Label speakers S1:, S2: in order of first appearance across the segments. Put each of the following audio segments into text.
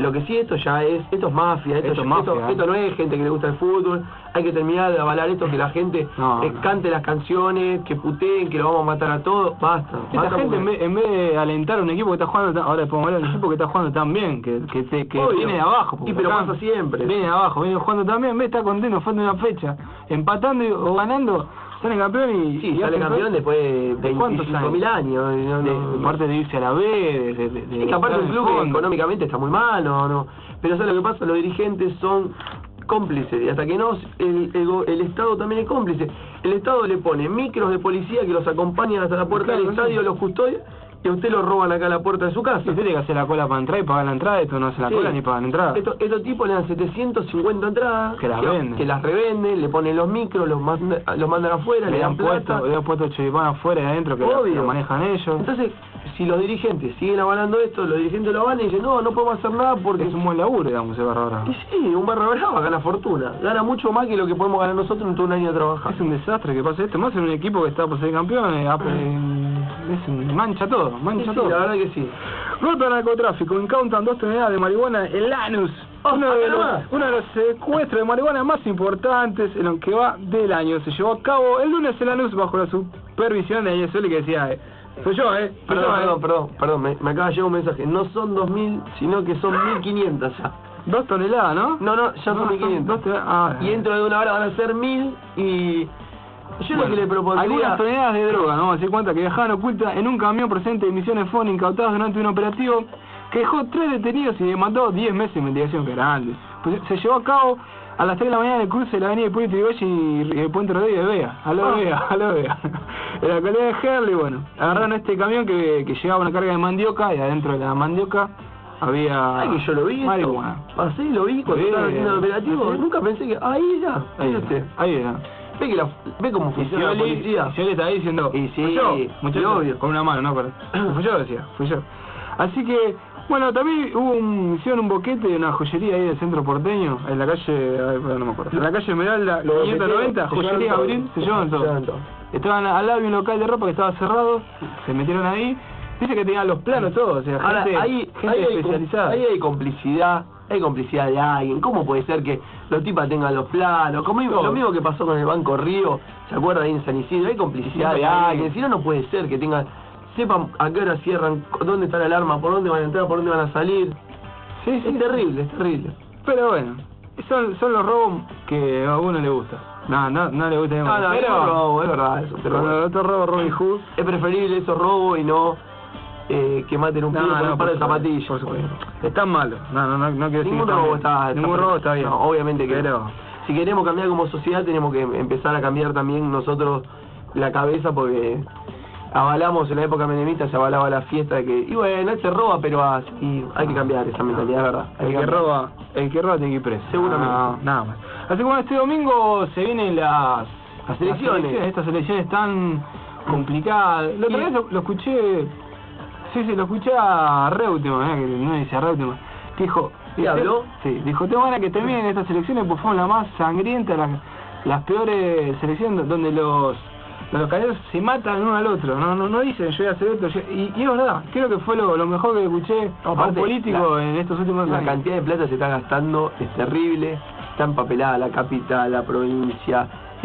S1: Lo que sí, esto es mafia, esto no es gente que le gusta el fútbol. Hay que terminar de avalar esto, que la gente cante las canciones, que puteen, que lo vamos a matar a todos. Basta.
S2: Esta gente en vez de alentar a un equipo que está jugando, ahora podemos hablar de un equipo que está jugando tan bien, que viene de abajo.
S1: Sí, pero pasa siempre.
S2: Viene de abajo, viene jugando tan bien, en vez de estar contento, falta una fecha, empatando o ganando, sale campeón y
S1: sale campeón después de 25.000 años.
S2: Parte de irse a la B,
S1: sí, que aparte un club que económicamente está muy mal, no. Pero ¿sabes lo que pasa? Los dirigentes son cómplices, y hasta que no, el Estado también es cómplice. El Estado le pone micros de policía que los acompañan hasta la puerta del estadio, los custodian, y a usted lo roban acá a la puerta de su casa.
S2: Usted tiene que hacer la cola para entrar y pagar la entrada, esto no hace la cola ni pagan la entrada.
S1: Estos tipos le dan 750 entradas,
S2: que las
S1: revenden, le ponen los micros, los mandan afuera, le dan plata.
S2: Le han puesto choripán afuera y adentro que lo manejan ellos.
S1: Entonces, si los dirigentes siguen avalando esto, los dirigentes lo avalan y dicen, no podemos hacer nada porque...
S2: Es un buen laburo, digamos, el Barra Brava.
S1: Y sí, un Barra Brava gana fortuna. Gana mucho más que lo que podemos ganar nosotros en todo un año de trabajar.
S2: Es un desastre que pase esto, más en un equipo que está por ser campeón, mancha todo, todo.
S1: La verdad que sí.
S2: Golpe al narcotráfico, incautan 2 toneladas de marihuana en Lanús. Uno de los secuestros de marihuana más importantes en lo que va del año. Se llevó a cabo el lunes en Lanús bajo la supervisión de Ayesoli, que decía, soy yo,
S1: Perdón, me acaba de llegar un mensaje. No son 2.000, sino que son 1.500 ya.
S2: 2 toneladas, ¿no?
S1: No, ya son 1.500. Y dentro de una hora van a ser 1.000 y... Yo lo que le propondría...
S2: Algunas toneladas de droga, ¿no? Se cuenta que viajaban ocultas en un camión procedente de Misiones fueron incautadas durante un operativo que dejó 3 detenidos y demandó 10 meses de investigación, que era antes. Pues se llevó a cabo a las 3 de la mañana en el cruce de la avenida Hipólito Yrigoyen y el puente Rodríguez de Vega. A la Vega. En la localidad de Herley, bueno, agarraron este camión que llevaba una carga de mandioca y adentro de la mandioca había...
S1: Ay, que yo lo vi
S2: marihuana.
S1: Pasé y lo vi cuando estaba haciendo el operativo. Nunca pensé que... Ahí era. Ve cómo funciona la policía.
S2: Yo le estaba diciendo,
S1: y sí,
S2: obvio, con una mano, no, pero fui yo. Así que, bueno, también hicieron un boquete de una joyería ahí del centro porteño, en la calle, no me acuerdo, en la calle Esmeralda, 590, joyería Abril, se llevan todo. Estaban al lado de un local de ropa que estaba cerrado, se metieron ahí, dice que tenían los planos todos, o sea, gente especializada.
S1: Ahí hay complicidad. Hay complicidad de alguien. ¿Cómo puede ser que los tipas tengan los planos? Lo mismo que pasó con el Banco Río, ¿se acuerda ahí en San Isidro? Hay complicidad de alguien. Si no, no puede ser que sepan a qué hora cierran, dónde está la alarma, por dónde van a entrar, por dónde van a salir. Sí, es terrible.
S2: Pero bueno, son los robos que a uno le gusta. No le gusta.
S1: No, es robo, es verdad eso.
S2: Pero bueno, otro robo, Robin Hood.
S1: Es preferible esos robos y no... que maten un pibe con un par de zapatillas.
S2: Por supuesto. Están malos. No quiero decir
S1: ningún robo está bien.
S2: No, obviamente que
S1: pero si queremos cambiar como sociedad tenemos que empezar a cambiar también nosotros la cabeza, porque avalamos en la época menemista, se avalaba la fiesta de que, y bueno, él se roba, pero así hay que cambiar esa mentalidad, ¿verdad?
S2: El que roba tiene que ir preso.
S1: Seguramente.
S2: Nada más. Así que bueno, este domingo se vienen las
S1: elecciones.
S2: Estas elecciones tan complicadas. La otra vez lo escuché... Sí, lo escuché a Reutemann, que no dice a Reutemann, que dijo...
S1: ¿Y habló?
S2: Sí, dijo, tengo ganas que terminen estas elecciones, pues fueron las más sangrientas, las peores elecciones, donde los candidatos se matan uno al otro, no dicen yo voy a hacer esto, y es verdad, creo que fue lo mejor que escuché a un político en estos últimos años.
S1: La cantidad de plata se está gastando es terrible, está empapelada la capital, la provincia,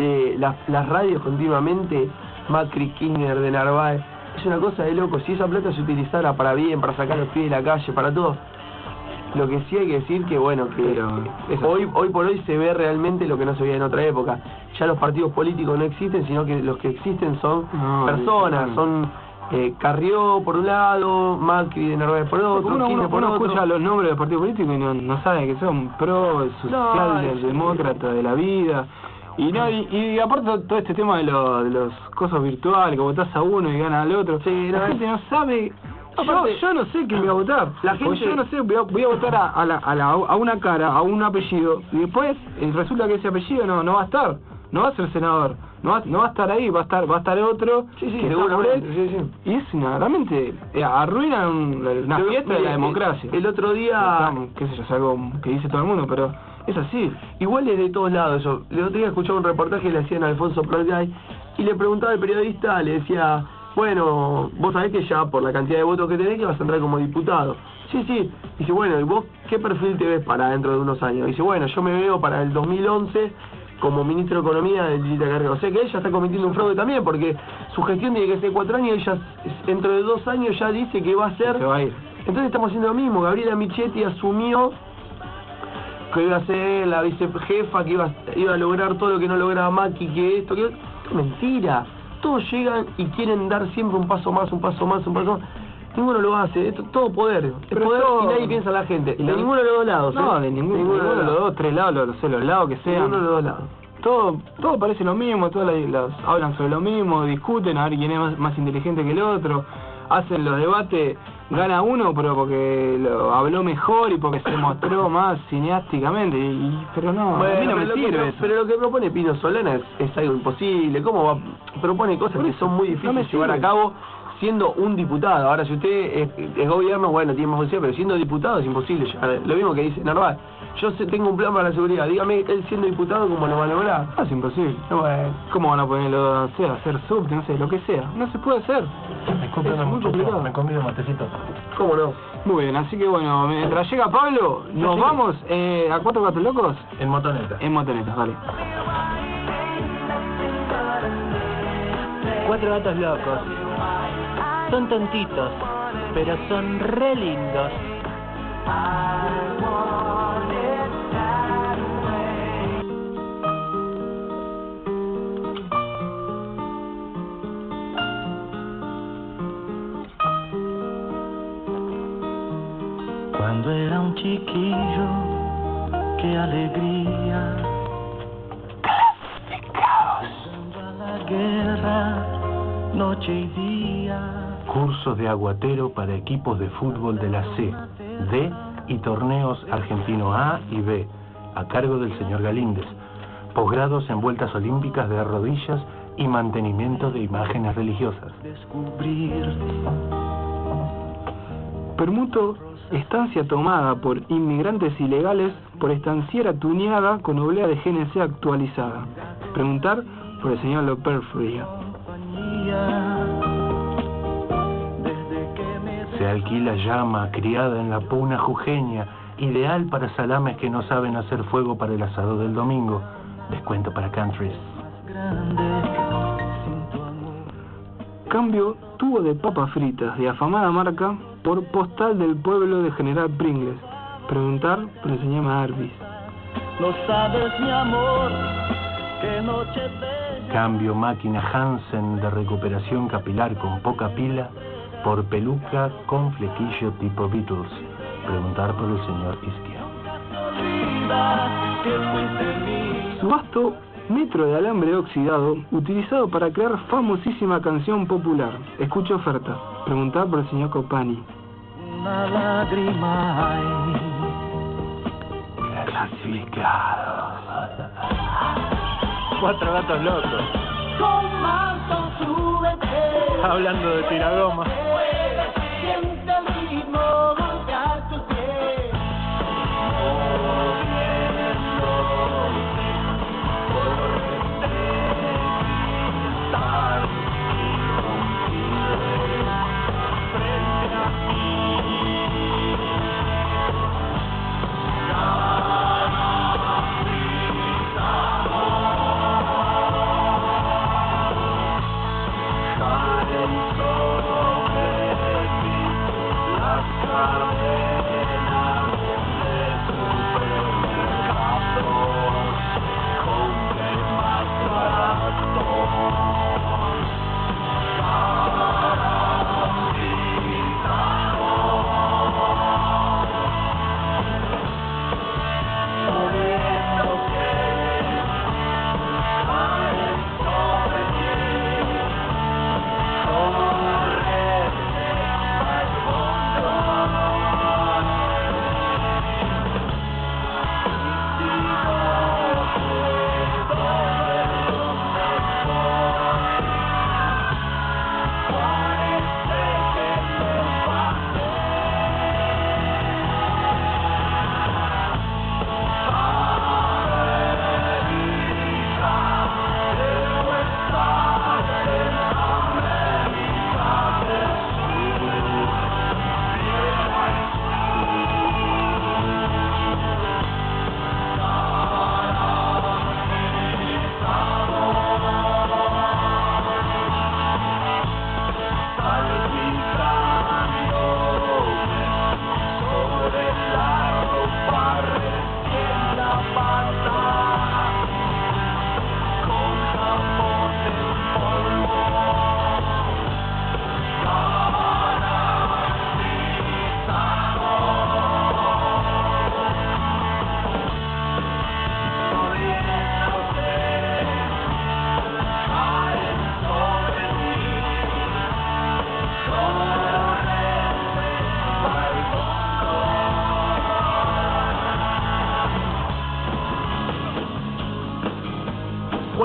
S1: las radios continuamente, Macri, Kirchner, de Narváez. Es una cosa de loco. Si esa plata se utilizara para bien, para sacar los pies de la calle, para todo, lo que sí hay que decir que bueno, que hoy por hoy se ve realmente lo que no se veía en otra época. Ya los partidos políticos no existen, sino que los que existen son personas, son Carrió por un lado, Macri de Narváez por otro, Kirchner por otro.
S2: Uno escucha los nombres de los partidos políticos y no sabe que son pro, social, demócrata, de la vida. Y aparte todo este tema de los cosas virtuales, que votás a uno y ganas al otro, la gente no sabe. Yo no sé quién voy a votar. Yo no sé, voy a votar a una cara, a un apellido, y después resulta que ese apellido no va a estar, no va a ser senador, no va a estar ahí, va a estar otro, que
S1: seguramente,
S2: y es realmente arruinan una fiesta de la democracia.
S1: El otro día,
S2: qué sé yo, es algo que dice todo el mundo, pero es así.
S1: Igual es de todos lados eso. El otro día escuchaba un reportaje que le hacían a Alfonso Pratgay y le preguntaba al periodista, le decía, bueno, vos sabés que ya por la cantidad de votos que tenés que vas a entrar como diputado. Sí. Dice, bueno, ¿y vos qué perfil te ves para dentro de unos años? Dice, bueno, yo me veo para el 2011 como ministro de Economía de Lilita Carrió. O sea que ella está cometiendo un fraude también, porque su gestión tiene que ser 4 años y ella dentro de 2 años ya dice que va a ser...
S2: Se va a ir.
S1: Entonces estamos haciendo lo mismo. Gabriela Michetti asumió que iba a ser la vicejefa, que iba a lograr todo lo que no lograba Macri, que esto, que... Mentira. Todos llegan y quieren dar siempre un paso más. Ninguno lo hace, es todo poder. Es
S2: Pero
S1: poder
S2: todo...
S1: y nadie piensa en la gente. De ninguno de los dos lados.
S2: No, de ninguno de los dos, 3 lados, los lados que sean.
S1: Ninguno de los dos lados.
S2: Todo parece lo mismo, todos hablan sobre lo mismo, discuten a ver quién es más inteligente que el otro, hacen los debates, gana uno pero porque habló mejor y porque se mostró más cineásticamente, pero no,
S1: Bueno,
S2: a mí no me sirve eso.
S1: Pero lo que propone Pino Solana es algo imposible. ¿Cómo va? Propone cosas que son muy difíciles de llevar a cabo siendo un diputado. Ahora, si usted es gobierno, bueno, tiene más función, pero siendo diputado es imposible llegar. Lo mismo que dice Narváez. Yo tengo un plan para la seguridad. Dígame, él siendo diputado, ¿cómo lo va a lograr?
S2: Es imposible.
S1: Bueno.
S2: ¿Cómo van a ponerlo, no sé, a hacer subte, no sé, lo que sea? No se puede hacer.
S3: Discúlpeme
S2: Es muy
S3: mucho,
S2: complicado.
S3: me comí un matecito.
S1: ¿Cómo no?
S2: Muy bien, así que bueno, mientras llega Pablo, nos vamos a 4 gatos locos
S3: En motoneta.
S2: en motonetas, vale.
S4: 4 gatos locos. Son tontitos, pero son re lindos.
S5: Cuando era un chiquillo, qué alegría. Clasificados. A la guerra, noche y día.
S3: Cursos de aguatero para equipos de fútbol de la C, D y torneos argentino A y B, a cargo del señor Galíndez. Posgrados en vueltas olímpicas de rodillas y mantenimiento de imágenes religiosas.
S5: Descubrir.
S2: Permuto, estancia tomada por inmigrantes ilegales por estanciera tuneada con oblea de GNC actualizada. Preguntar por el señor Loperfría.
S3: Se alquila llama criada en la puna jujeña, ideal para salames que no saben hacer fuego para el asado del domingo. Descuento para countries.
S2: Cambio tubo de papas fritas de afamada marca por postal del pueblo de General Pringles. Preguntar por el señor Arvis.
S5: No sabes, mi amor, qué noche bella.
S3: Cambio máquina Hansen de recuperación capilar con poca pila por peluca con flequillo tipo Beatles. Preguntar por el señor Isquia.
S2: Subasto metro de alambre oxidado utilizado para crear famosísima canción popular. Escucha oferta. Preguntar por el señor Copani.
S5: Una lágrima hay.
S3: Clasificados.
S4: 4 gatos locos.
S5: Con manto súbete.
S4: Hablando de tiragoma.
S5: Siente el ritmo golpear tus pies.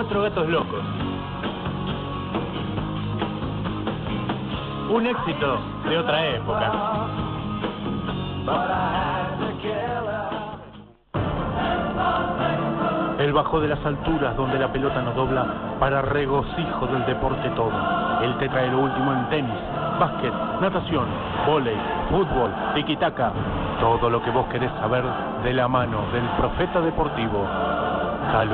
S3: Cuatro Gatos Locos. Un éxito de otra época. Él bajó de las alturas donde la pelota nos dobla para regocijo del deporte todo. Él te trae lo último en tenis, básquet, natación, vóley, fútbol, tiki-taka. Todo lo que vos querés saber de la mano del profeta deportivo, Calú.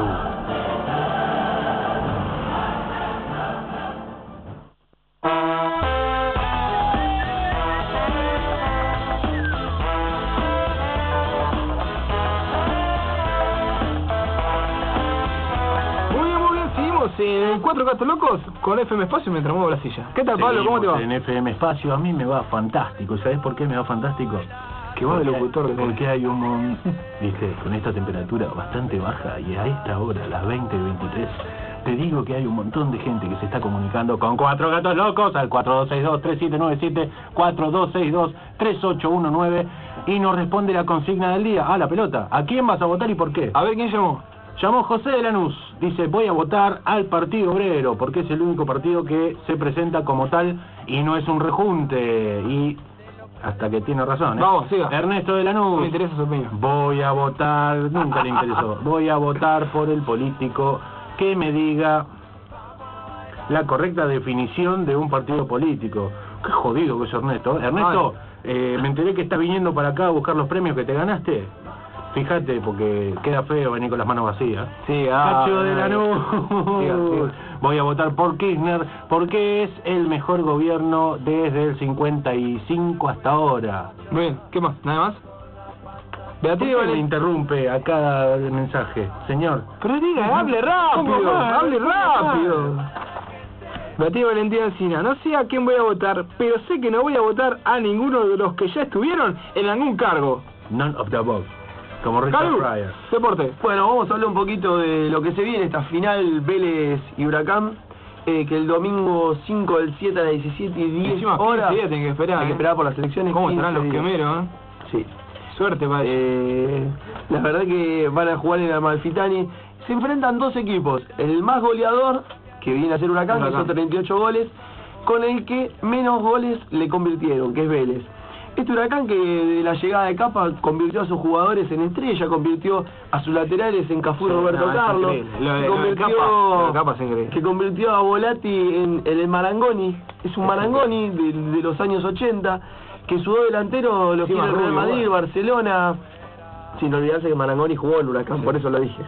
S2: En Cuatro Gatos Locos con FM Espacio mientras muevo la silla. ¿Qué tal, Pablo? ¿Cómo te va?
S3: En FM Espacio a mí me va fantástico. ¿Sabes por qué me va fantástico?
S2: Que va de locutor de
S3: porque hay un viste, con esta temperatura bastante baja y a esta hora, a las 20:23, te digo que hay un montón de gente que se está comunicando con Cuatro Gatos Locos al 4262-3797, 4262-3819 y nos responde la consigna del día. La pelota. ¿A quién vas a votar y por qué?
S2: A ver, ¿quién llamó?
S3: Llamó José de Lanús, dice, voy a votar al Partido Obrero, porque es el único partido que se presenta como tal y no es un rejunte, y hasta que tiene razón, ¿eh?
S2: Vamos, siga.
S3: Ernesto de Lanús.
S2: No me interesa su opinión.
S3: Voy a votar, nunca le interesó, voy a votar por el político que me diga la correcta definición de un partido político. Qué jodido que es Ernesto. Ernesto, me enteré que estás viniendo para acá a buscar los premios que te ganaste. Fíjate, porque queda feo venir con las manos vacías.
S2: Sí,
S3: Cacho de Lanús.
S2: Siga.
S3: Voy a votar por Kirchner porque es el mejor gobierno desde el 55 hasta ahora.
S2: Muy bien, ¿qué más? ¿Nada más?
S3: ¿Por
S2: Beatriz
S3: qué me interrumpe a cada mensaje, señor?
S2: Pero diga, hable rápido, hable rápido. Beatriz Valentina Alsina, no sé a quién voy a votar, pero sé que no voy a votar a ninguno de los que ya estuvieron en algún cargo.
S3: None of the above. Como Richard
S2: Calú,
S3: Pryor.
S2: deporte.
S1: Bueno, vamos a hablar un poquito de lo que se viene, esta final Vélez y Huracán, que el domingo 5 del 7 a las 17:10
S2: Encima,
S1: horas.
S2: 15 días tienen que esperar,
S1: Hay que esperar por las elecciones.
S2: ¿Cómo
S1: 15
S2: estarán los
S1: días.
S2: quemeros,
S1: Sí.
S2: Suerte, padre.
S1: La verdad que van a jugar en el Amalfitani. Se enfrentan dos equipos, el más goleador, que viene a ser Huracán, que hizo 38 goles, con el que menos goles le convirtieron, que es Vélez. Este Huracán que de la llegada de Capa convirtió a sus jugadores en estrella, convirtió a sus laterales en Cafú y Roberto Carlos, que convirtió a Volati en el Marangoni, es un Marangoni de los años 80, que su dos delantero lo quiere el Real Madrid, Barcelona, sin olvidarse que Marangoni jugó en Huracán, por eso lo dije.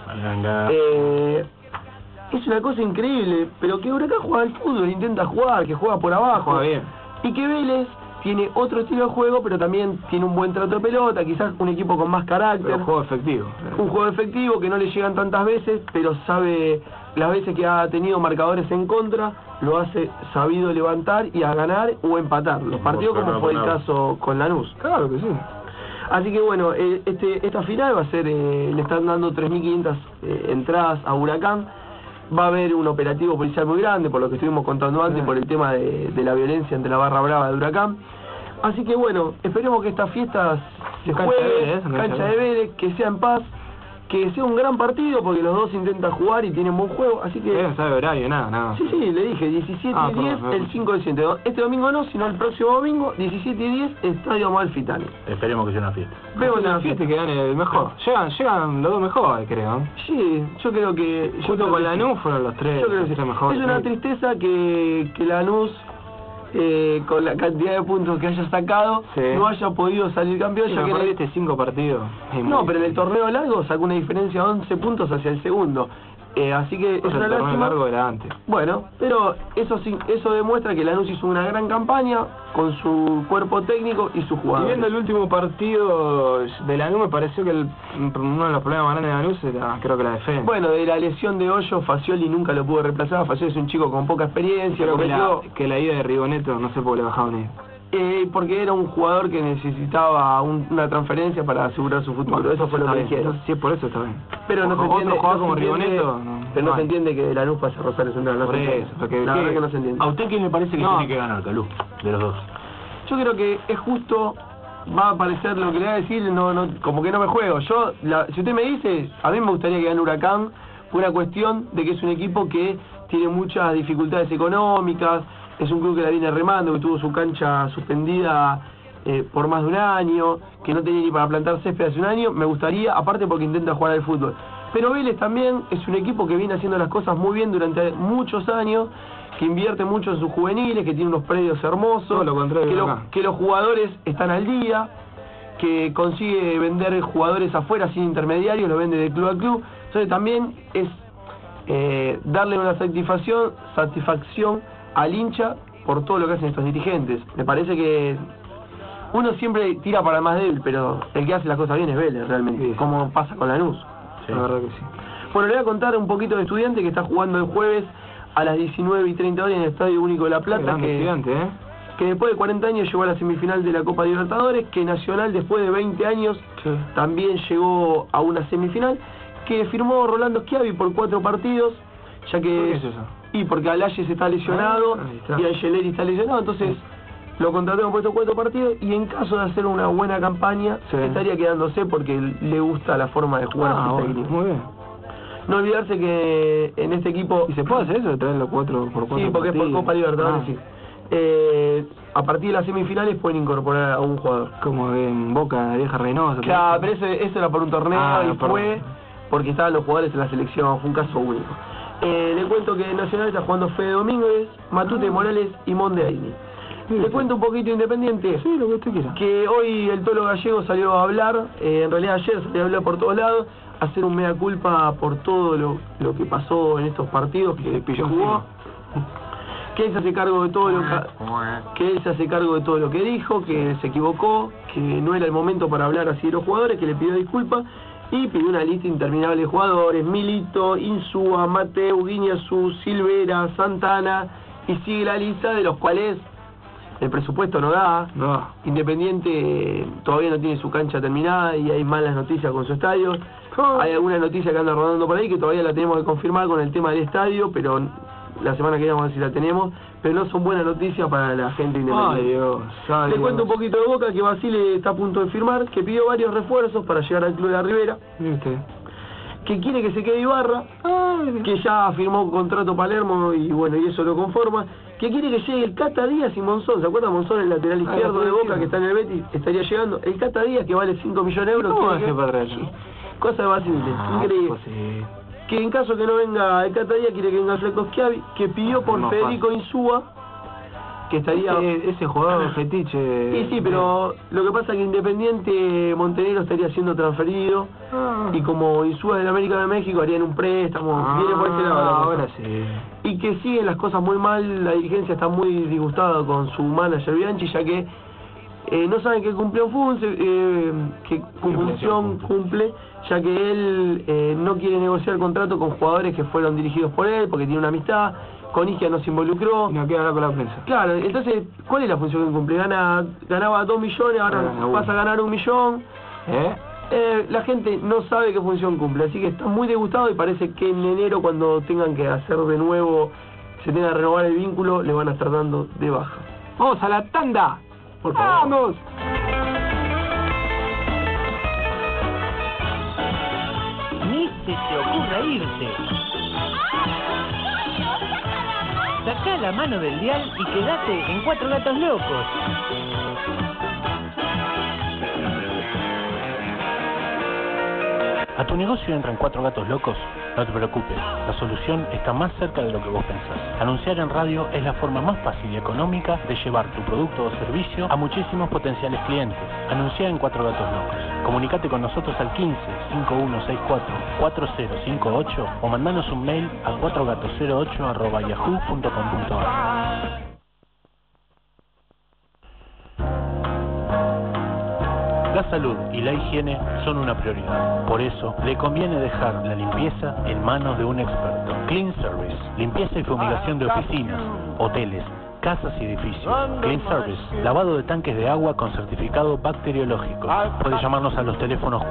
S1: Es una cosa increíble, pero que Huracán juega al fútbol, intenta jugar, que juega por abajo,
S2: Juega bien.
S1: y que Vélez tiene otro estilo de juego, pero también tiene un buen trato de pelota, quizás un equipo con más carácter.
S2: Pero juego efectivo.
S1: Un juego efectivo que no le llegan tantas veces, pero sabe las veces que ha tenido marcadores en contra, lo hace sabido levantar y a ganar o empatar. Los partidos como fue el caso con Lanús.
S2: Claro que sí.
S1: Así que bueno, esta final va a ser, le están dando 3.500 entradas a Huracán. Va a haber un operativo policial muy grande, por lo que estuvimos contando antes, por el tema de la violencia entre la barra brava de Huracán. Así que bueno, esperemos que estas fiestas se jueguen, cancha de Vélez, que sea en paz, que sea un gran partido, porque los dos intentan jugar y tienen buen juego, así que...
S2: No sabe horario, nada.
S1: Sí, le dije, 17:10 el 5 del 7. Este domingo no, sino el próximo domingo, 17:10, Estadio Amalfitani.
S3: Esperemos que sea una fiesta.
S1: Vemos
S2: una fiesta que gane el mejor. Llegan los dos mejores, creo.
S1: Sí, yo creo que...
S2: Junto con Lanús fueron los tres.
S1: Yo creo que sí.
S2: Mejor.
S1: Es una tristeza que Lanús, con la cantidad de puntos que haya sacado, no haya podido salir campeón.
S2: Sí,
S1: ya que en
S2: este 5 partidos.
S1: No, pero en el torneo largo sacó una diferencia de 11 puntos hacia el segundo. Así que es una lástima.
S2: El largo era antes.
S1: Bueno, pero eso demuestra que Lanús hizo una gran campaña con su cuerpo técnico y sus jugadores.
S2: Y viendo el último partido de Lanús, me pareció que uno de los problemas más grandes de Lanús era, creo que la defensa.
S1: Bueno, de la lesión de Hoyo, Facioli nunca lo pudo reemplazar. Facioli es un chico con poca experiencia.
S2: Creo que la ida de Rigoneto, no sé por qué le bajaron ahí.
S1: Porque era un jugador que necesitaba una transferencia para asegurar su futuro. Bueno, eso fue lo que dijeron.
S2: Sí, por eso está bien.
S1: Pero no se entiende.
S2: Otro jugador como Rigoneto.
S1: Pero no se entiende que Lanús pase a Rosario Central. No se entiende. La verdad que no se entiende.
S3: ¿A usted quién le parece que tiene que ganar, Calú? De los dos.
S1: Yo creo que es justo. Va a parecer lo que le voy a decir, como que no me juego. Si usted me dice, a mí me gustaría que gane Huracán, por una cuestión de que es un equipo que tiene muchas dificultades económicas, es un club que la viene remando, que tuvo su cancha suspendida por más de un año, que no tenía ni para plantar césped hace un año. Me gustaría, aparte porque intenta jugar al fútbol. Pero Vélez también es un equipo que viene haciendo las cosas muy bien durante muchos años, que invierte mucho en sus juveniles, que tiene unos predios hermosos,
S2: Todo lo contrario
S1: que los jugadores están al día, que consigue vender jugadores afuera sin intermediarios, lo vende de club a club. Entonces también es darle una satisfacción al hincha por todo lo que hacen estos dirigentes. Me parece que uno siempre tira para el más débil, pero el que hace las cosas bien es Vélez, realmente,
S2: sí.
S1: como pasa con Lanús.
S2: Sí. La verdad que sí.
S1: Bueno, le voy a contar un poquito de Estudiante, que está jugando el jueves a las 19:30 horas en el Estadio Único de La Plata, que después de 40 años llegó a la semifinal de la Copa Libertadores, que Nacional después de 20 años también llegó a una semifinal, que firmó Rolando Schiavi por 4 partidos, ya que...
S2: ¿Por qué es eso?
S1: Y porque Alayes está lesionado y Angeleri está lesionado, entonces lo contrataron por estos 4 partidos, y en caso de hacer una buena campaña estaría quedándose porque le gusta la forma de jugar a su técnico.
S2: Muy bien.
S1: No olvidarse que en este equipo...
S2: ¿Y se puede hacer eso de traer los 4 por 4?
S1: Sí, porque es por Copa Libertadores, sí. A partir de las semifinales pueden incorporar a un jugador.
S2: Como en Boca, Vieja Reynosa.
S1: Claro, pero eso era por un torneo y fue porque estaban los jugadores en la selección, fue un caso único. Le cuento que Nacional está jugando Fede Domínguez, Matute Morales y Monde Aini. Le cuento un poquito Independiente.
S2: Sí, lo que usted quiera.
S1: Que hoy el Tolo Gallego salió a hablar, en realidad ayer salió a hablar por todos lados, hacer un mea culpa por todo lo que pasó en estos partidos que jugó. Que él se hace cargo de todo lo que dijo, que se equivocó, que no era el momento para hablar así de los jugadores, que le pidió disculpas y pidió una lista interminable de jugadores: Milito, Insúa, Mateu, Guiñazú, Silvera, Santana, y sigue la lista, de los cuales el presupuesto no da. Independiente todavía no tiene su cancha terminada y hay malas noticias con su estadio. Hay alguna noticia que anda rodando por ahí que todavía la tenemos que confirmar con el tema del estadio, pero la semana que viene vamos a ver si la tenemos, pero no son buenas noticias para la gente independiente. Le cuento un poquito de Boca, que Basile está a punto de firmar, que pidió varios refuerzos para llegar al club de la Ribera, que quiere que se quede Ibarra, que ya firmó contrato Palermo y bueno, y eso lo conforma, que quiere que llegue el Cata Díaz y Monzón. ¿Se acuerdan? Monzón, el lateral izquierdo de Boca, que está en el Betis, estaría llegando. El Cata Díaz, que vale 5 millones de euros.
S2: ¿Cómo hace para atrás?
S1: Cosa de Basile, increíble. Que en caso que no venga el Cata Díaz, quiere que venga el Fleco Schiavi, que pidió por Federico Insúa, que estaría...
S2: Ese jugador fetiche...
S1: Sí, pero lo que pasa es que Independiente Montenegro estaría siendo transferido, y como Insúa del América de México harían un préstamo, viene por ese lado.
S2: Ahora sí.
S1: Y que siguen las cosas muy mal, la dirigencia está muy disgustada con su manager Bianchi, ya que no saben qué función cumple, ya que él no quiere negociar contrato con jugadores que fueron dirigidos por él, porque tiene una amistad. Con Isquia no se involucró.
S2: Y no quiere hablar con la prensa.
S1: Claro, entonces, ¿cuál es la función que cumple? Ganaba 2 millones, ahora pasa a ganar 1 millón. La gente no sabe qué función cumple, así que está muy disgustado, y parece que en enero, cuando tengan que hacer de nuevo, se tenga que renovar el vínculo, le van a estar dando de baja.
S2: ¡Vamos a la tanda!
S1: Por favor.
S2: ¡Vamos!
S4: Ni se te ocurra irte. Sacá la mano del dial y quédate en Cuatro Gatos Locos.
S3: ¿A tu negocio entran 4 gatos locos? No te preocupes, la solución está más cerca de lo que vos pensás. Anunciar en radio es la forma más fácil y económica de llevar tu producto o servicio a muchísimos potenciales clientes. Anuncia en 4 gatos locos. Comunicate con nosotros al 15-5164-4058 o mandanos un mail a 4gatos08@yahoo.com.ar. La salud y la higiene son una prioridad. Por eso, le conviene dejar la limpieza en manos de un experto. Clean Service, limpieza y fumigación de oficinas, hoteles, casas y edificios. Clean Service, lavado de tanques de agua con certificado bacteriológico. Puede llamarnos a los teléfonos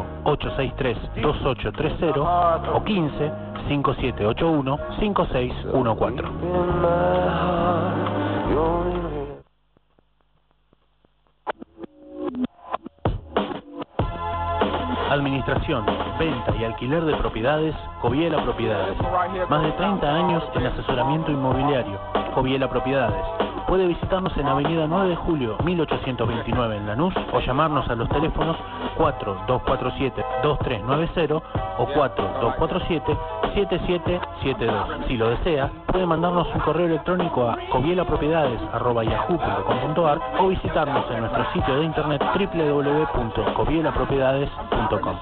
S3: 4-863-2830 o 15-5781-5614. Administración, venta y alquiler de propiedades, Coviela Propiedades. Más de 30 años en asesoramiento inmobiliario, Coviela Propiedades. Puede visitarnos en Avenida 9 de Julio, 1829 en Lanús, o llamarnos a los teléfonos 4247-2390 o 4247-7772. Si lo desea, puede mandarnos un correo electrónico a covielapropiedades@yahoo.com.ar o visitarnos en nuestro sitio de internet www.covielapropiedades.com.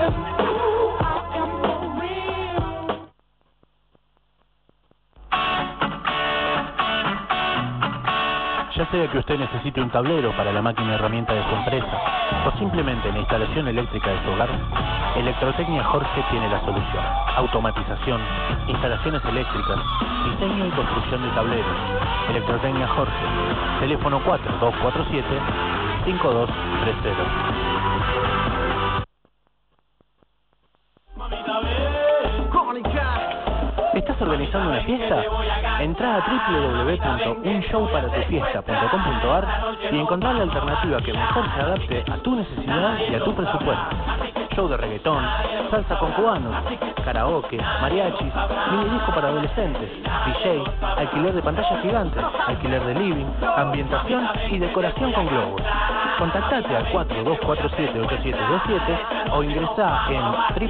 S3: Ya sea que usted necesite un tablero para la máquina herramienta de su empresa o simplemente la instalación eléctrica de su hogar, Electrotecnia Jorge tiene la solución. Automatización, instalaciones eléctricas, diseño y construcción de tableros. Electrotecnia Jorge, teléfono 4247-5230. ¿Estás organizando una fiesta? Entrá a www.unshowparatufiesta.com.ar y encontrá la alternativa que mejor se adapte a tu necesidad y a tu presupuesto. Show de reggaetón, salsa con cubanos, karaoke, mariachis, mini disco para adolescentes, DJ, alquiler de pantallas gigantes, alquiler de living, ambientación y decoración con globos. Contactate al 4247-8727 o ingresá en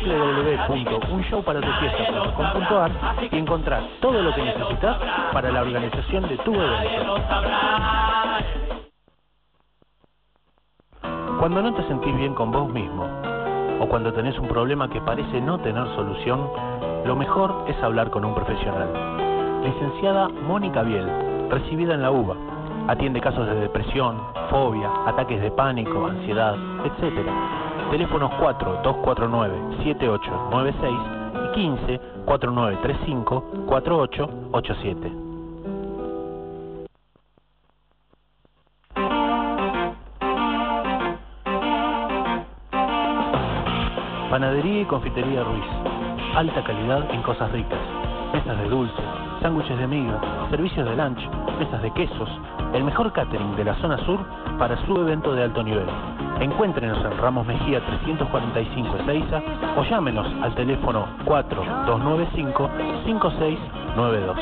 S3: www.unshowparatufiesta.com.ar y encontrás todo lo que necesitas para la organización de tu evento. Cuando no te sentís bien con vos mismo, o cuando tenés un problema que parece no tener solución, lo mejor es hablar con un profesional. Licenciada Mónica Biel, recibida en la UBA, atiende casos de depresión, fobia, ataques de pánico, ansiedad, etc. Teléfonos 4249-7896 y 15-4935-4887. Panadería y confitería Ruiz. Alta calidad en cosas ricas. Mesas de dulce, sándwiches de miga, servicios de lunch, mesas de quesos. El mejor catering de la zona sur para su evento de alto nivel. Encuéntrenos en Ramos Mejía 345 Ezeiza o llámenos al teléfono 4295-5692.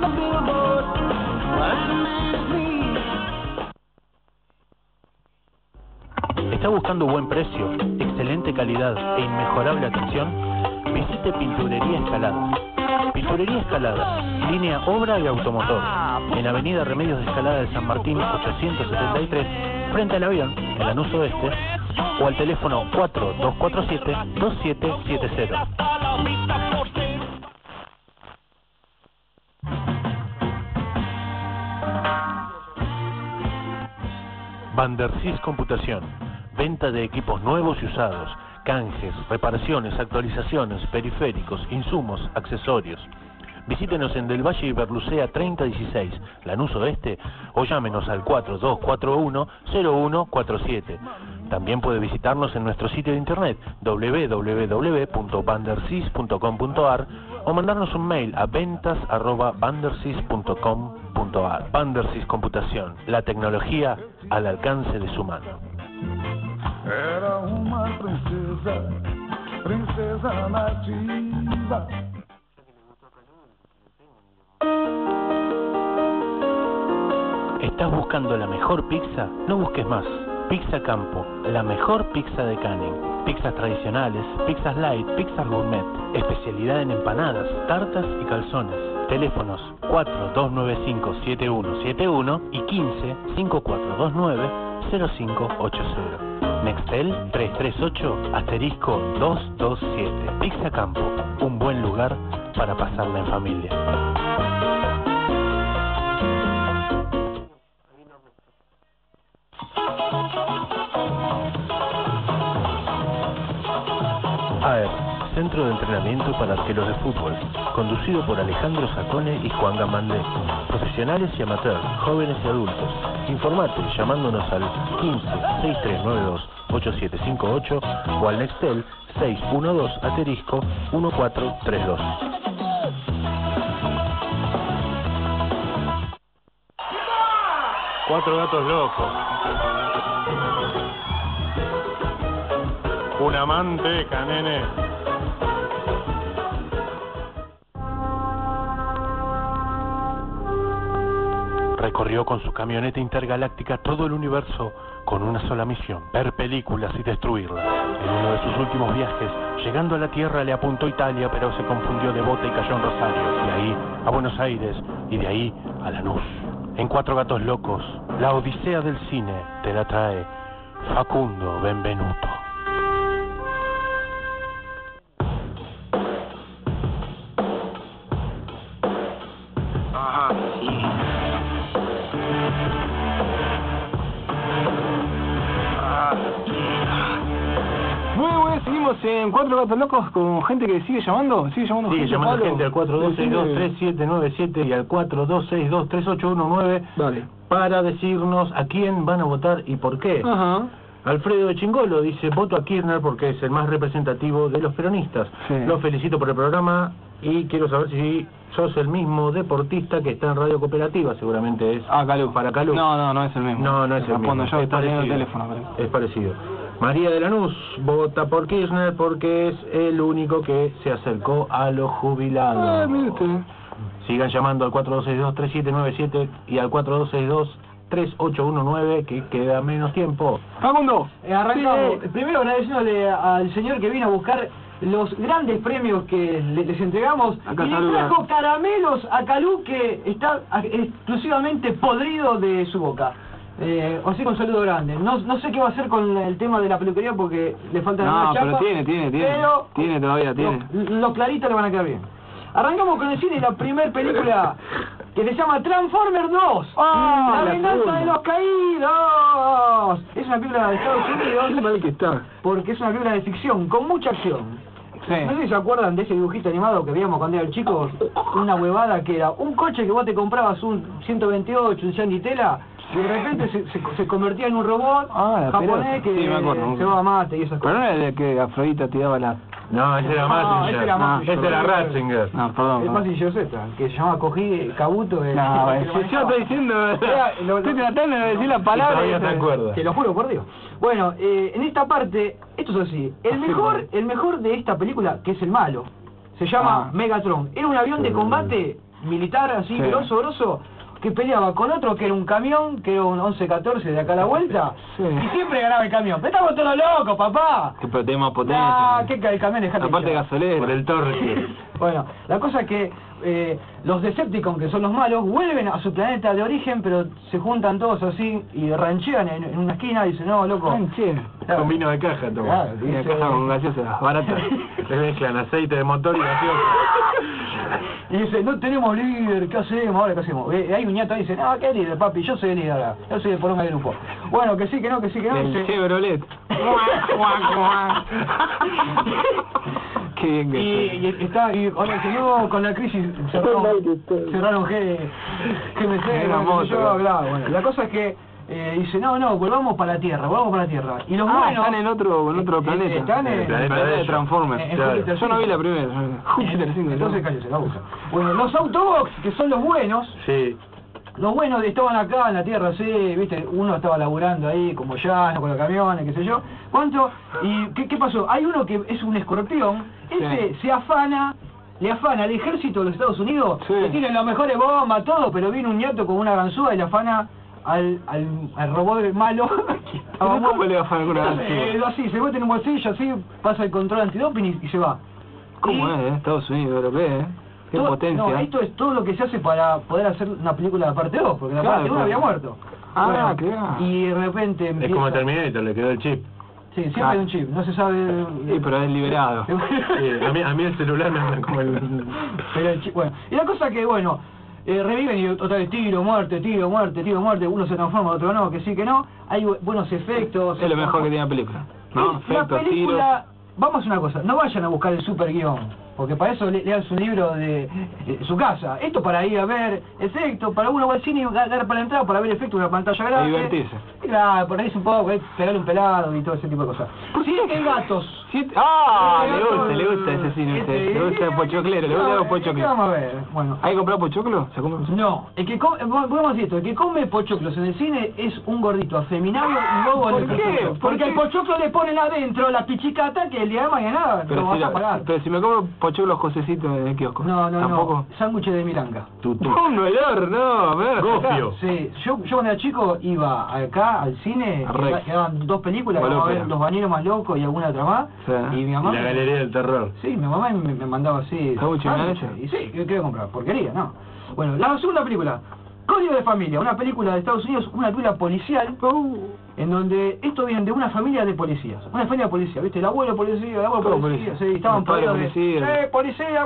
S3: ¿Está buscando buen precio, excelente calidad e inmejorable atención? Visite Pinturería Escalada. Pinturería Escalada, línea obra y automotor, en Avenida Remedios de Escalada de San Martín 873, frente al avión, en Lanús Oeste, o al teléfono 4247-2770. Bandersys Computación. Venta de equipos nuevos y usados, canjes, reparaciones, actualizaciones, periféricos, insumos, accesorios. Visítenos en Del Valle y Berlucea 3016, Lanús Oeste, o llámenos al 4241-0147. También puede visitarnos en nuestro sitio de internet www.bandersys.com.ar o mandarnos un mail a ventas@bandersys.com.ar. Bandersys Computación, la tecnología al alcance de su mano.
S6: Era uma princesa nativa.
S3: ¿Estás buscando la mejor pizza? No busques más. Pizza Campo, la mejor pizza de Canning. Pizzas tradicionales, pizzas light, pizzas gourmet. Especialidad en empanadas, tartas y calzones. Teléfonos 4295-7171 y 15-5429-0580. Nextel 338-227. Pizza Campo, un buen lugar para pasarla en familia. AER, Centro de Entrenamiento para Arqueros de Fútbol, conducido por Alejandro Sacone y Juan Gamandé. Profesionales y amateurs, jóvenes y adultos. Informate llamándonos al 15-6392-8758 o al Nextel 612-1432. Cuatro gatos locos. Una manteca, nene. Recorrió con su camioneta intergaláctica todo el universo con una sola misión: ver películas y destruirlas. En uno de sus últimos viajes, llegando a la Tierra, le apuntó Italia, pero se confundió de bota y cayó en Rosario. De ahí a Buenos Aires y de ahí a Lanús. En Cuatro Gatos Locos, la odisea del cine te la trae Facundo Benvenuto.
S2: Ajá, sí. Bueno, seguimos en Cuatro Gatos Locos con gente que sigue llamando. Sigue llamando
S3: Sí,
S2: gente,
S3: llamando
S2: Pablo.
S3: gente al 4262-3797 y al 4262-3819
S2: Dale.
S3: para decirnos a quién van a votar y por qué.
S2: Ajá.
S3: Alfredo de Chingolo dice: voto a Kirchner porque es el más representativo de los peronistas.
S2: Sí.
S3: Los felicito por el programa y quiero saber si sos el mismo deportista que está en Radio Cooperativa. Seguramente es
S2: Calú.
S3: para Calú.
S2: No es el mismo.
S3: No es el
S2: Respondo
S3: mismo.
S2: yo,
S3: Es
S2: está leyendo el
S3: parecido.
S2: teléfono. Pero...
S3: Es parecido. María de Lanús vota por Kirchner porque es el único que se acercó a los jubilados.
S2: mire usted.
S3: Sigan llamando al 4262-3797 y al 4262-3819 que queda menos tiempo.
S2: Facundo.
S7: Arrancamos.
S2: Sí.
S7: Primero agradeciéndole al señor que vino a buscar los grandes premios que les entregamos.
S2: Acá
S7: y le
S2: saluda.
S7: trajo caramelos a Calú, que está exclusivamente podrido de su boca. Así que un saludo grande. No sé qué va a hacer con el tema de la peluquería porque le falta
S2: No,
S7: alguna
S2: pero
S7: chapa.
S2: tiene.
S7: Pero
S2: Tiene todavía, tiene.
S7: Los claritos le van a quedar bien. Arrancamos con el cine, la primer película que se llama Transformers 2.
S2: Ah,
S7: la
S2: la
S7: venganza
S2: segunda.
S7: de los caídos. Es una película de Estados Unidos
S2: Qué mal que está.
S7: porque es una película de ficción con mucha acción.
S2: Sí.
S7: No sé si se acuerdan de ese dibujito animado que veíamos cuando eran chicos, una huevada que era un coche que vos te comprabas un 128, un Yanditela, y de repente se convertía en un robot
S2: La
S7: japonés
S2: pelota.
S7: que
S2: Sí, me acuerdo.
S7: se va a mate y esas
S2: Pero
S7: cosas.
S2: no era el que Afrodita tiraba la...
S3: No, ese era
S7: No,
S3: Mazinger.
S7: ese era Mazinger.
S3: Ese era Ratzinger.
S2: No, perdón.
S7: El Mazinger Z, que se llama Kabuto.
S2: No, si yo estoy diciendo... Estoy tratando de decir la palabra...
S3: todavía te acuerdas.
S7: Te lo juro por Dios. Bueno, en esta parte, esto es así. El mejor de esta película, que es el malo, se llama Megatron. Era un avión de combate militar así,
S2: Sí.
S7: grosso, que peleaba con otro que era un camión, que era un 11-14 de acá a la vuelta,
S2: Sí.
S7: y siempre ganaba el camión. ¡Pero estamos todos locos, papá!
S2: Que pero tiene más potencia.
S7: Ah, ¿qué el camión? Dejate
S2: Aparte
S7: hinchar.
S2: gasolera.
S3: Por el torque.
S7: Bueno, la cosa es que los Decepticons, que son los malos, vuelven a su planeta de origen, pero se juntan todos así y ranchean en una esquina y dicen: no, loco.
S2: Che.
S3: Con vino de caja, toma.
S7: Claro,
S2: Y
S7: dice-
S2: acá con gaseosa barata.
S3: Se mezclan aceite de motor y gaseosa.
S7: Y dice: no tenemos líder, ¿qué hacemos? Ahora, ¿qué hacemos? Hay un ñato ahí y dice: no, ¿qué líder, papi? Yo soy el líder ahora. Yo soy el poronga del grupo. Bueno, que sí, que no.
S2: El
S7: Dice,
S2: Chevrolet. Qué bien que
S7: y ahora dice: no, con la crisis cerraron GMC,
S2: Era
S7: bueno,
S2: moto,
S7: qué sé yo, bla, bueno. La cosa es que dice: no, volvamos para la Tierra. Y los buenos...
S2: están en otro planeta.
S7: Están en...
S3: El planeta
S2: de
S3: ellos.
S2: Transformers.
S7: En
S2: Claro.
S7: Júpiter
S2: Yo no vi
S7: 5.
S2: la primera. Júpiter 5.
S7: Entonces cállese la boca. Bueno, los Autobots, que son los buenos,
S3: Sí.
S7: los buenos estaban acá en la Tierra, sí, viste, uno estaba laburando ahí como llano, con los camiones, qué sé yo. ¿Cuánto? ¿Y qué pasó? Hay uno que es un escorpión, ese le afana al ejército de los Estados Unidos,
S2: Sí.
S7: que tienen las mejores bombas, todo, pero viene un ñato con una ganzúa y le afana al robot malo.
S2: ¿Cómo le afanan con una ganzúa?
S7: Así, se mete en un bolsillo, así, pasa el control antidoping y se va.
S2: ¿Cómo
S7: Y-
S2: es? Estados Unidos, europeo, Qué
S7: todo-
S2: potencia.
S7: No, esto es todo lo que se hace para poder hacer una película de parte 2, porque la
S2: Claro,
S7: parte 1
S2: claro.
S7: había muerto.
S2: Ah, claro.
S7: Y de repente
S3: Es
S7: empieza...
S3: como Terminator, le quedó el chip.
S7: Sí, siempre
S2: Ah.
S7: hay un chip, no se sabe...
S2: Sí, pero es liberado.
S3: Sí, a mí el celular me anda como el...
S7: Pero el chip, bueno. Y la cosa que, bueno, reviven y otra vez tiro, muerte, uno se transforma, otro no, que sí, que no. Hay buenos efectos.
S2: Es lo mejor que tiene la película. ¿no?
S7: La
S2: Efectos,
S7: película... Vamos a hacer una cosa, no vayan a buscar el super guión, porque para eso lean su libro de su casa. Esto para ir a ver efectos, para uno va al cine y dar para la entrada para ver efectos en una pantalla grande.
S2: divertirse.
S7: Claro, por ahí es un poco, pegarle un pelado y todo ese tipo de cosas. Si es que hay gatos
S2: Le gusta ese cine, le gusta el pochoclero, le gusta el pochoclo.
S7: Vamos a ver, bueno.
S2: ¿Hay que comprar pochoclo? ¿Se compra pochoclo?
S7: No, el que come, podemos decir esto, el que come pochoclos en el cine es un gordito afeminado y luego
S2: ¿Por qué?
S7: Porque al pochoclo le ponen adentro la pichicata que el día de mañana lo vas a pagar.
S2: Pero si me como pochoclos Josecito en el kiosco. ¿Tampoco?
S7: Sándwiches de milanga.
S2: Un olor, no, a ver.
S3: Gofio.
S7: Sí, yo cuando era chico iba acá al cine, quedaban 2 películas, íbamos a ver Los Bañeros Más Locos y alguna otra más, y mi mamá...
S3: Y la Galería del Terror.
S7: Sí, mi mamá me mandaba así... Y sí, ¿qué quería comprar? Porquería, ¿no? Bueno, la segunda película, Código de Familia, una película de Estados Unidos, una película policial, en donde esto viene de una familia de policías. Una familia de policías, ¿viste? El abuelo policía, el abuelo policía, sí, estaban peleados de... policía,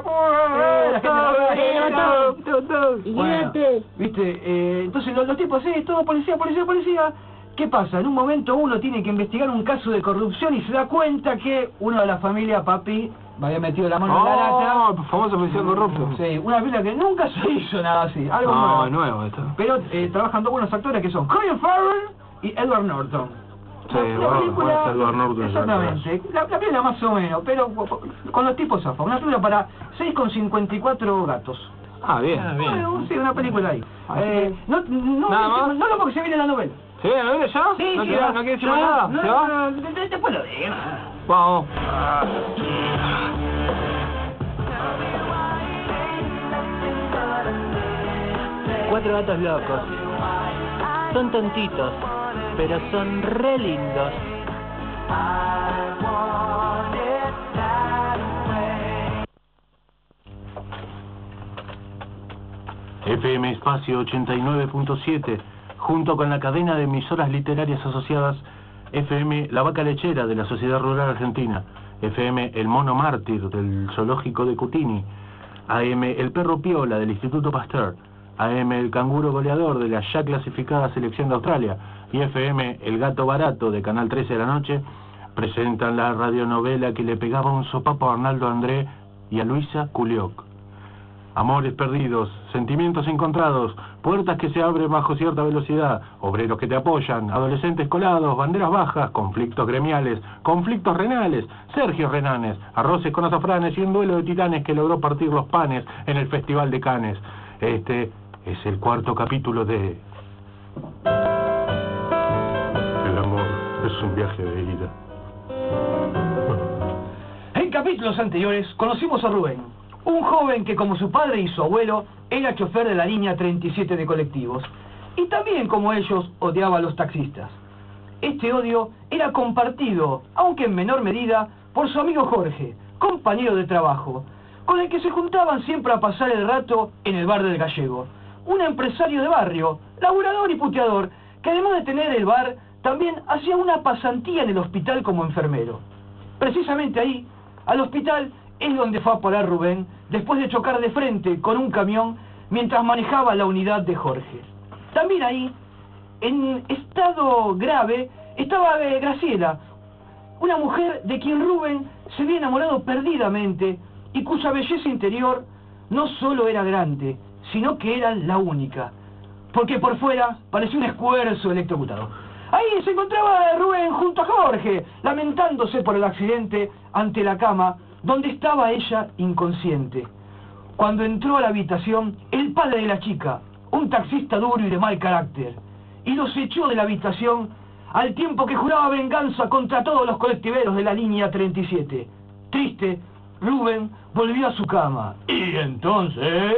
S7: la gente... ¿Viste? Entonces los tipos, todo policía. ¿Qué pasa? En un momento uno tiene que investigar un caso de corrupción y se da cuenta que uno de la familia, papi, me había metido la mano en la lata.
S2: Famoso policía corrupto.
S7: Sí, una película que nunca se hizo nada así, algo
S2: nuevo esto.
S7: Pero trabajan 2 buenos actores que son Colin Farrell y Edward Norton.
S2: Sí,
S3: Edward Norton.
S7: Exactamente, la película más o menos, pero con los tipos zafa. Una película para 6,54 gatos.
S2: Bien.
S7: Bueno, sí, una película ahí. No lo porque se viene la novela.
S2: ¿Se viene la novela ya?
S7: Sí,
S2: ¿No quiere decir más nada? ¿Se va?
S7: Después lo digo.
S2: Vamos.
S4: Cuatro gatos locos. Son tontitos, pero son re lindos.
S3: FM Espacio 89.7, junto con la cadena de emisoras literarias asociadas, FM La Vaca Lechera de la Sociedad Rural Argentina, FM El Mono Mártir del Zoológico de Cutini, AM El Perro Piola del Instituto Pasteur, AM El Canguro Goleador de la ya clasificada Selección de Australia y FM El Gato Barato de Canal 13 de la Noche, presentan la radionovela que le pegaba un sopapo a Arnaldo André y a Luisa Culioc. Amores perdidos, sentimientos encontrados, puertas que se abren bajo cierta velocidad, obreros que te apoyan, adolescentes colados, banderas bajas, conflictos gremiales, conflictos renales, Sergio Renanes, arroces con azafranes y un duelo de titanes que logró partir los panes en el Festival de Cannes. Este es el 4º capítulo de... El amor es un viaje de ida.
S7: En capítulos anteriores conocimos a Rubén, un joven que como su padre y su abuelo era chofer de la línea 37 de colectivos y también como ellos odiaba a los taxistas. Este odio era compartido, aunque en menor medida, por su amigo Jorge, compañero de trabajo, con el que se juntaban siempre a pasar el rato en el bar del Gallego, un empresario de barrio, laburador y puteador, que además de tener el bar, también hacía una pasantía en el hospital como enfermero. Precisamente ahí, al hospital, es donde fue a parar Rubén después de chocar de frente con un camión mientras manejaba la unidad de Jorge. También ahí, en estado grave, estaba Graciela, una mujer de quien Rubén se había enamorado perdidamente y cuya belleza interior no solo era grande, sino que era la única, porque por fuera parecía un escuerzo electrocutado. Ahí se encontraba Rubén junto a Jorge, lamentándose por el accidente ante la cama donde estaba ella inconsciente. Cuando entró a la habitación, el padre de la chica, un taxista duro y de mal carácter, y los echó de la habitación al tiempo que juraba venganza contra todos los colectiveros de la línea 37. Triste, Rubén volvió a su cama. Y entonces...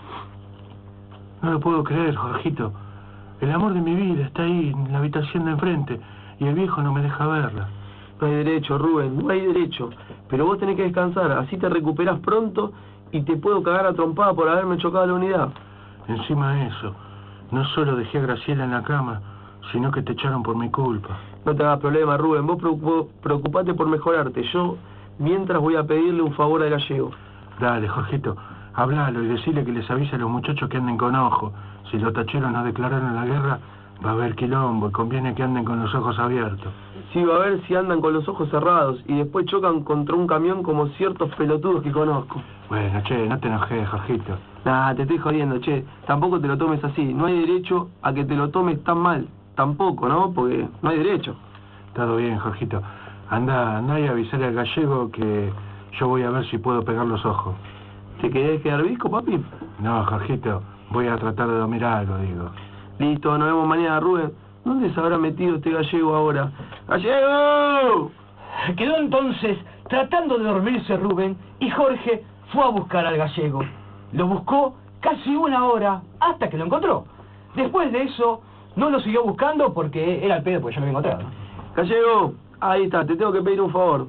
S3: No lo puedo creer, Jorgito. El amor de mi vida está ahí, en la habitación de enfrente, y el viejo no me deja verla.
S1: No hay derecho, Rubén, no hay derecho. Pero vos tenés que descansar, así te recuperás pronto y te puedo cagar a trompada por haberme chocado la unidad.
S3: Encima de eso, no solo dejé a Graciela en la cama, sino que te echaron por mi culpa.
S1: No te hagas problema, Rubén, vos preocupate por mejorarte. Yo, mientras, voy a pedirle un favor al Gallego.
S3: Dale, Jorgito, hablalo y decirle que les avise a los muchachos que anden con ojo. Si los tacheros no declararon la guerra, va a haber quilombo y conviene que anden con los ojos abiertos.
S1: Sí, va a ver si andan con los ojos cerrados y después chocan contra un camión como ciertos pelotudos que conozco.
S3: Bueno, che, no te enojes, Jorgito.
S1: Nah, te estoy jodiendo, che. Tampoco te lo tomes así. No hay derecho a que te lo tomes tan mal. Tampoco, ¿no? Porque no hay derecho.
S3: Todo bien, Jorgito. Anda y avisarle al gallego que yo voy a ver si puedo pegar los ojos.
S1: ¿Te querés quedar visco, papi?
S3: No, Jorgito, voy a tratar de dormir algo, digo.
S1: Listo, nos vemos mañana, Rubén. ¿Dónde se habrá metido este gallego ahora? ¡Gallego!
S7: Quedó entonces tratando de dormirse Rubén y Jorge fue a buscar al gallego. Lo buscó casi 1 hora hasta que lo encontró. Después de eso no lo siguió buscando porque era el pedo, porque ya lo había encontrado, ¿no?
S1: Gallego, ahí está, te tengo que pedir un favor.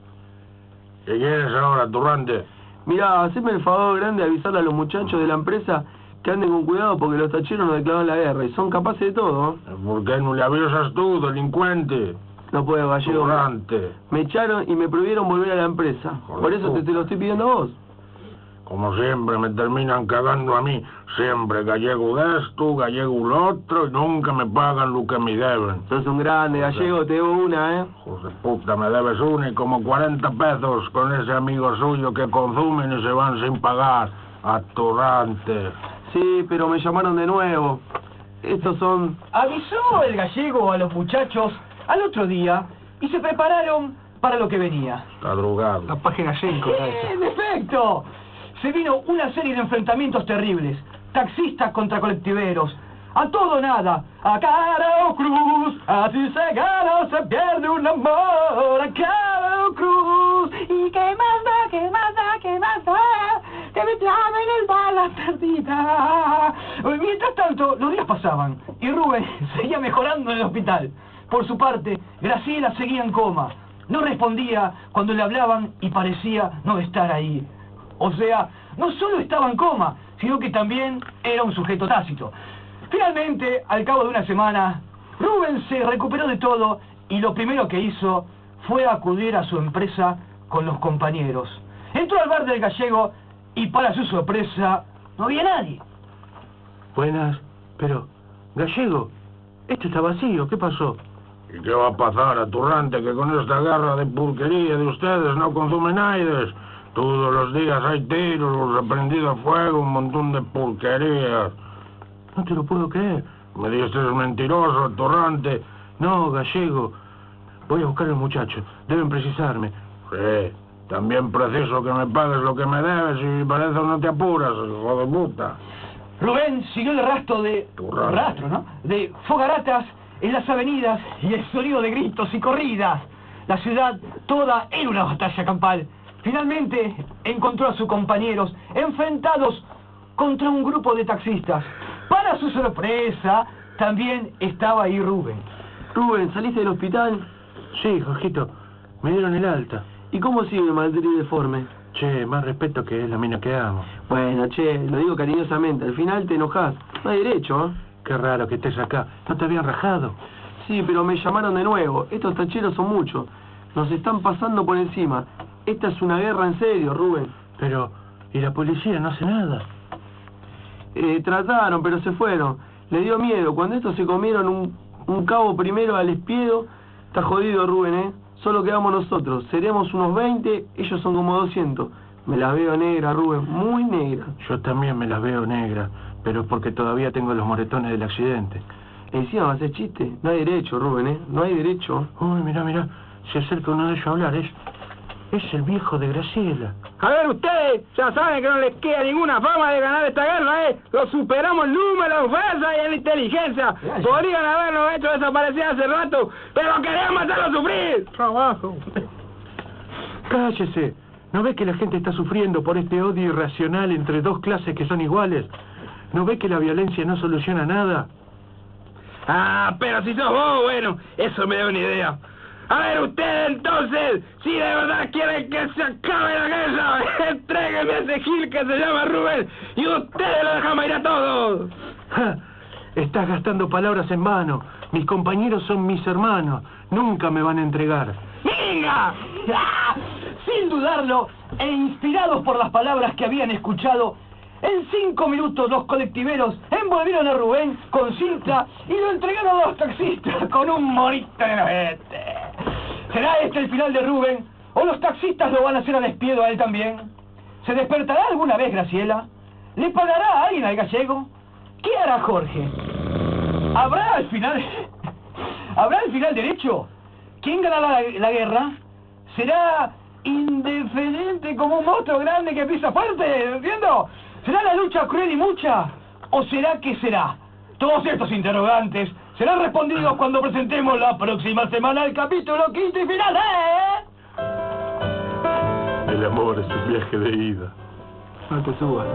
S8: ¿Qué quieres ahora, turrante?
S1: Mirá, haceme el favor grande de avisarle a los muchachos de la empresa que anden con cuidado porque los tacheros nos declaran la guerra y son capaces de todo.
S8: ¿Por qué no le avisas tú, delincuente?
S1: No puedo, gallego.
S8: Turrante.
S1: Me echaron y me prohibieron volver a la empresa. Por eso te lo estoy pidiendo a vos.
S8: Como siempre me terminan cagando a mí. Siempre gallego esto, gallego lo otro y nunca me pagan lo que me deben.
S1: Sos un grande, gallego, te debo una, ¿eh?
S8: Joder, puta, me debes una y como 40 pesos con ese amigo suyo que consumen y se van sin pagar. Atorrante.
S1: Sí, pero me llamaron de nuevo. Estos son...
S7: Avisó el gallego a los muchachos al otro día y se prepararon para lo que venía.
S8: Está drogado.
S2: La página Yenko era esa.
S7: ¡En efecto! Se vino una serie de enfrentamientos terribles. Taxistas contra colectiveros. A todo o nada. A cara o cruz. Así se gana o se pierde un amor. A cara o cruz. Y qué más da, qué más da, qué más da. Que me llamen el bala perdida. Mientras tanto, los días pasaban. Y Rubén seguía mejorando en el hospital. Por su parte, Graciela seguía en coma. No respondía cuando le hablaban y parecía no estar ahí. O sea, no solo estaba en coma, sino que también era un sujeto tácito. Finalmente, al cabo de una semana, Rubén se recuperó de todo y lo primero que hizo fue acudir a su empresa con los compañeros. Entró al bar del gallego y para su sorpresa no había nadie.
S3: Buenas, pero... Gallego, esto está vacío, ¿qué pasó?
S8: ¿Y qué va a pasar, aturrante, que con esta guerra de porquería de ustedes no consumen aires? Todos los días hay tiros, los reprendidos a fuego, un montón de porquerías.
S3: No te lo puedo creer.
S8: Me dices mentiroso, aturrante.
S3: No, gallego. Voy a buscar a los muchachos. Deben precisarme.
S8: Sí, también preciso que me pagues lo que me debes y para eso no te apuras, hijo de puta.
S7: Rubén siguió el rastro ¿no? De fogaratas en las avenidas y el sonido de gritos y corridas. La ciudad toda era una batalla campal. Finalmente encontró a sus compañeros enfrentados contra un grupo de taxistas. Para su sorpresa, también estaba ahí Rubén.
S1: Rubén, ¿saliste del hospital?
S3: Sí, Jorgito, me dieron el alta.
S1: ¿Y cómo sigue Maldri deforme?
S3: Che, más respeto que es la mina que amo.
S1: Bueno, che, lo digo cariñosamente, al final te enojás. No hay derecho, ¿eh?
S3: Qué raro que estés acá. ¿No te habían rajado?
S1: Sí, pero me llamaron de nuevo. Estos tacheros son muchos. Nos están pasando por encima. Esta es una guerra en serio, Rubén.
S3: Pero, ¿y la policía no hace nada?
S1: Trataron, pero se fueron. Le dio miedo. Cuando estos se comieron un cabo primero al espiedo, está jodido, Rubén, ¿eh? Solo quedamos nosotros. Seremos unos 20, ellos son como 200. Me las veo negra, Rubén, muy negra.
S3: Yo también me las veo negras, pero es porque todavía tengo los moretones del accidente.
S1: Encima va a hacer chiste. No hay derecho, Rubén, ¿eh? No hay derecho.
S3: Uy, mirá. Se acerca uno de ellos a hablar. Es el viejo de Graciela.
S2: A ver, ustedes ya saben que no les queda ninguna forma de ganar esta guerra, ¿eh? Lo superamos en número, en fuerza y en inteligencia. Podrían habernos hecho desaparecer hace rato, pero queremos hacerlo sufrir. Trabajo.
S3: Cállese. ¿No ve que la gente está sufriendo por este odio irracional entre dos clases que son iguales? ¿No ve que la violencia no soluciona nada?
S2: Ah, pero si sos vos, bueno, eso me da una idea. A ver, ustedes entonces, si de verdad quieren que se acabe la guerra, entréguenme a ese gil que se llama Rubén y ustedes lo dejamos ir a todos.
S3: Ja, estás gastando palabras en vano. Mis compañeros son mis hermanos. Nunca me van a entregar.
S7: ¡Venga! ¡Ah! Sin dudarlo, e inspirados por las palabras que habían escuchado, en 5 minutos los colectiveros envolvieron a Rubén con cinta y lo entregaron a los taxistas con un monito en la gente. ¿Será este el final de Rubén? ¿O los taxistas lo van a hacer al despiedo a él también? ¿Se despertará alguna vez Graciela? ¿Le pagará a alguien al gallego? ¿Qué hará Jorge? ¿Habrá al final derecho? ¿quién ganará la guerra? ¿Será indiferente como un monstruo grande que pisa fuerte? ¿Entiendo? ¿Será la lucha cruel y mucha? ¿O será que será? Todos estos interrogantes serán respondidos cuando presentemos la próxima semana el capítulo 5 y final,
S3: El amor es un viaje de ida.
S2: No te subas.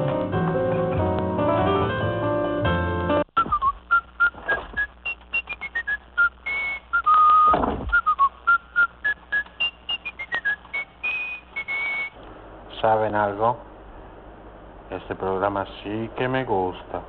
S3: ¿Saben algo? Este programa sí que me gusta.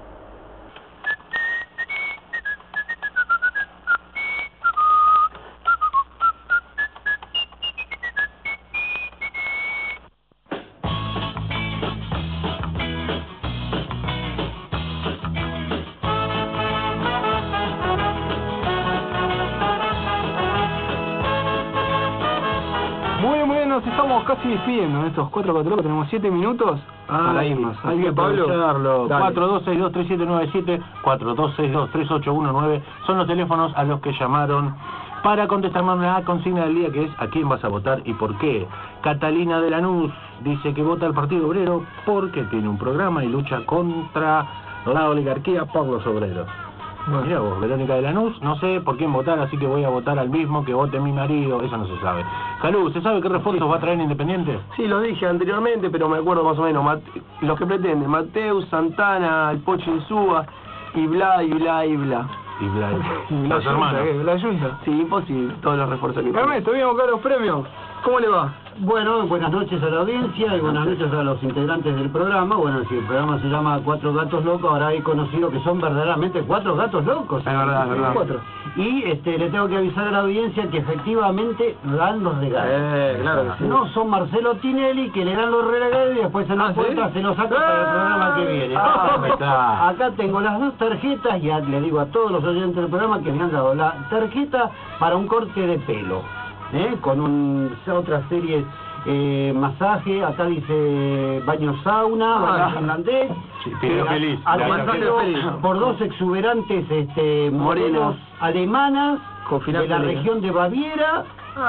S2: Nos estamos casi despidiendo en estos 4 locos, tenemos 7 minutos para irnos.
S3: Hay que
S2: Pablo,
S3: aprovecharlo. 4262-3797, 4262-3819 son los teléfonos a los que llamaron para contestarnos la consigna del día, que es ¿a quién vas a votar y por qué? Catalina de Lanús dice que vota al Partido Obrero porque tiene un programa y lucha contra la oligarquía por los obreros. Bueno. Mirá vos, Verónica de Lanús, no sé por quién votar, así que voy a votar al mismo que vote mi marido, eso no se sabe. Calú, ¿se sabe qué refuerzos va a traer Independiente?
S1: Sí, lo dije anteriormente, pero me acuerdo más o menos. Los que pretenden, Mateus, Santana, el Pocho Insúa, y bla, y bla, y bla.
S3: Y bla,
S2: los hermanos. ¿La ayuda?
S1: Sí, imposible, todos los refuerzos que
S2: Ernesto, bien a buscar los premios. ¿Cómo le va?
S9: Bueno, buenas noches a la audiencia y buenas noches a los integrantes del programa. Bueno, si el programa se llama Cuatro Gatos Locos, ahora he conocido que son verdaderamente 4 gatos locos.
S2: Es verdad, es verdad.
S9: 4. Y le tengo que avisar a la audiencia que efectivamente dan los regalos.
S2: Claro que sí.
S9: No son Marcelo Tinelli que le dan los regalos y después en la puerta se los saca para el programa que viene. Acá tengo las 2 tarjetas, ya le digo a todos los oyentes del programa que me han dado la tarjeta para un corte de pelo. Con otra serie masaje, acá dice baño sauna, baño finlandés,
S3: sí, feliz,
S9: por 2 exuberantes morenos alemanas de la región de Baviera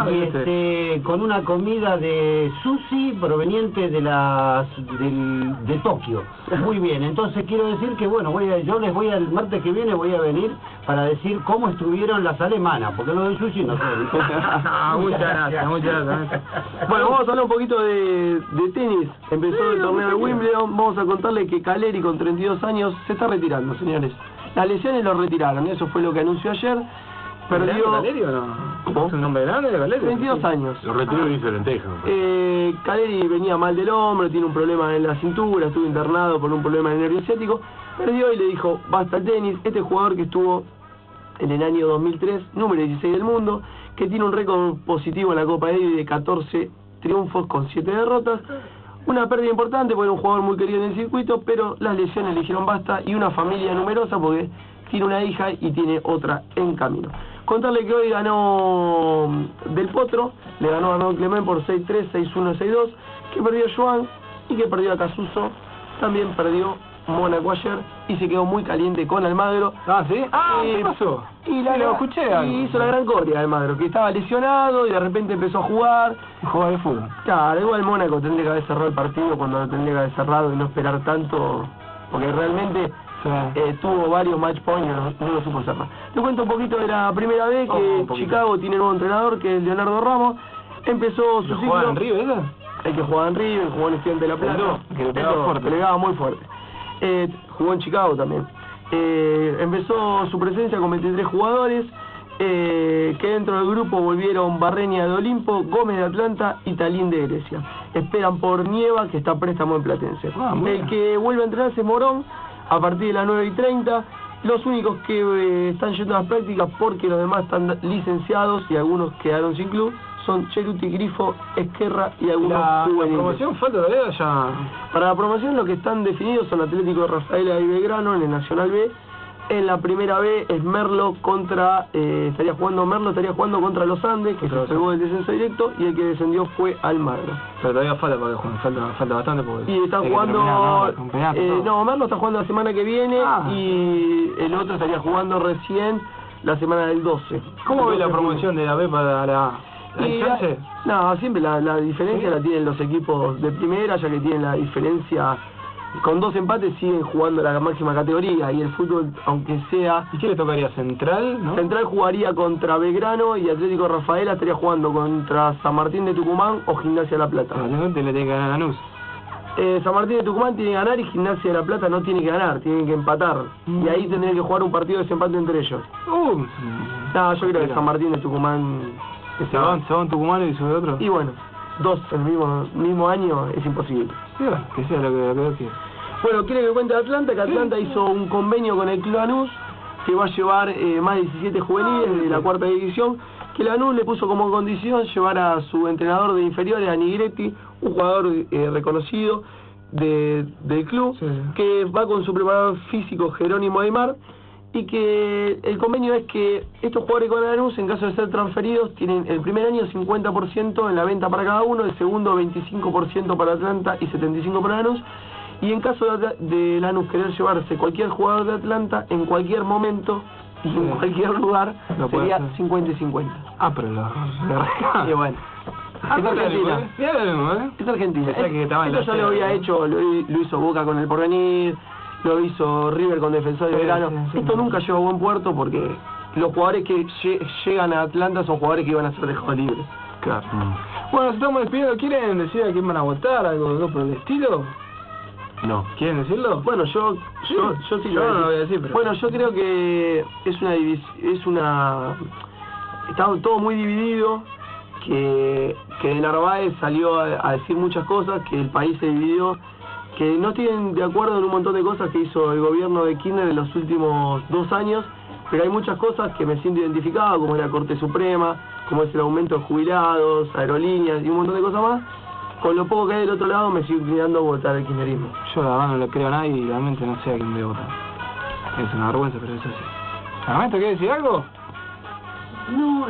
S9: y con una comida de sushi proveniente de Tokio. Muy bien, entonces quiero decir que bueno, yo les voy el martes que viene voy a venir para decir cómo estuvieron las alemanas, porque lo del sushi no sé.
S2: Muchas gracias.
S1: Bueno, vamos a hablar un poquito de tenis. Empezó el torneo de Wimbledon. Vamos a contarle que Caleri con 32 años se está retirando, señores. Las lesiones lo retiraron, eso fue lo que anunció ayer. Perdió...
S2: ¿Caleri o no?
S1: ¿Cómo?
S2: ¿Es un nombre grande de Caleri?
S1: 22 años.
S3: Lo retiró y hizo lenteja.
S1: Caleri venía mal del hombro, tiene un problema en la cintura, estuvo internado por un problema en el nervio ciático. Perdió y le dijo, basta el tenis. Este jugador que estuvo en el año 2003, número 16 del mundo, que tiene un récord positivo en la Copa Davis de 14 triunfos con 7 derrotas. Una pérdida importante porque era un jugador muy querido en el circuito, pero las lesiones le dijeron basta y una familia numerosa porque tiene una hija y tiene otra en camino. Contarle que hoy ganó Del Potro, le ganó a Arnaud Clement por 6-3, 6-1, 6-2, que perdió Joan y que perdió a Casuso, también perdió Mónaco ayer y se quedó muy caliente con Almagro.
S2: Ah, ¿sí? ¿Qué pasó?
S1: Y
S2: lo escuché.
S1: Y hizo la gran coria Almagro, que estaba lesionado y de repente empezó a jugar.
S2: Jugaba de fútbol.
S1: Claro, igual Mónaco tendría que haber cerrado el partido cuando lo tendría que haber cerrado y no esperar tanto, porque realmente... tuvo varios match points y no lo supo cerrar. Te cuento un poquito de la primera vez que Chicago tiene nuevo entrenador, que es Leonardo Ramos. Empezó su ciclo.
S2: ¿Jugaba en River, ¿verdad?
S1: El que jugaba en River, jugó en Estudiantes de La Plata.
S2: Que le pegaba fuerte.
S1: Le pegaba muy fuerte. Jugó en Chicago también. Empezó su presencia con 23 jugadores. Que dentro del grupo volvieron Barreña de Olimpo, Gómez de Atlanta y Talín de Grecia. Esperan por Nieva, que está a préstamo en Platense. El que vuelve a entrenarse es Morón, a partir de las 9:30. Los únicos que están yendo a las prácticas, porque los demás están licenciados y algunos quedaron sin club, son Cheruti, Grifo, Esquerra y algunos juveniles.
S2: ¿La promoción falta todavía ya?
S1: Para la promoción lo que están definidos son Atlético de Rafaela y Belgrano en el Nacional B. En la primera B es Merlo contra, estaría jugando contra los Andes, que se salvó del descenso directo, y el que descendió fue Almagro.
S2: Pero todavía falta bastante porque...
S1: Y está jugando... no, Merlo está jugando la semana que viene y el otro estaría jugando recién la semana del 12.
S2: ¿Cómo ve la promoción de la B para la chance?
S1: No, siempre la diferencia la tienen los equipos de primera, ya que tienen la diferencia. Con 2 empates siguen jugando la máxima categoría y el fútbol, aunque sea...
S2: ¿Y qué le tocaría? ¿Central? ¿No?
S1: Central jugaría contra Belgrano y Atlético Rafaela estaría jugando contra San Martín de Tucumán o Gimnasia de La Plata.
S2: Le tiene que ganar a Lanús.
S1: San Martín de Tucumán tiene que ganar y Gimnasia de La Plata no tiene que ganar, tienen que empatar. Y ahí tendrían que jugar un partido de desempate entre ellos. No, yo creo que San Martín de Tucumán...
S2: ¿Se van Tucumán y sube otro?
S1: Y bueno, 2 el mismo año es imposible.
S2: Sí, bueno, que sea lo que quiera.
S1: Bueno, quiere que cuente Atlanta, que Atlanta hizo un convenio con el Club Lanús que va a llevar más de 17 juveniles de la 4ª división, que Lanús le puso como condición llevar a su entrenador de inferiores, a Nigretti, un jugador reconocido del club, que va con su preparador físico Jerónimo Aymar, y que el convenio es que estos jugadores con Lanús, en caso de ser transferidos, tienen el primer año 50% en la venta para cada uno, el segundo 25% para Atlanta y 75% para Lanús, y en caso de Lanús querer llevarse cualquier jugador de Atlanta en cualquier momento y en cualquier lugar, sería 50 y 50.
S2: Ah, pero
S1: y bueno. Es Argentina. Es Argentina. Esto ya lo había hecho, lo hizo Boca con el Porvenir, lo hizo River con Defensor de Belgrano. Esto nunca llegó a buen puerto porque los jugadores que llegan a Atlanta son jugadores que iban a ser dejados libres.
S2: Claro. Bueno, nos estamos despidiendo. ¿Quieren decir a quién van a votar? ¿Algo por el estilo?
S3: No.
S2: ¿Quieren decirlo?
S1: Bueno, yo sí
S2: no lo voy a decir, pero...
S1: Bueno, yo creo que está todo muy dividido, que Narváez salió a decir muchas cosas, que el país se dividió, que no estoy de acuerdo en un montón de cosas que hizo el gobierno de Kirchner en los últimos 2 años, pero hay muchas cosas que me siento identificado, como es la Corte Suprema, como es el aumento de jubilados, aerolíneas y un montón de cosas más. Con lo poco que hay del otro lado me sigo inclinando a votar al kirchnerismo.
S2: Yo la verdad no le creo a nadie y realmente no sé a quién voy a votar. Es una vergüenza, pero es así. ¿Armento quiere decir algo?
S9: No,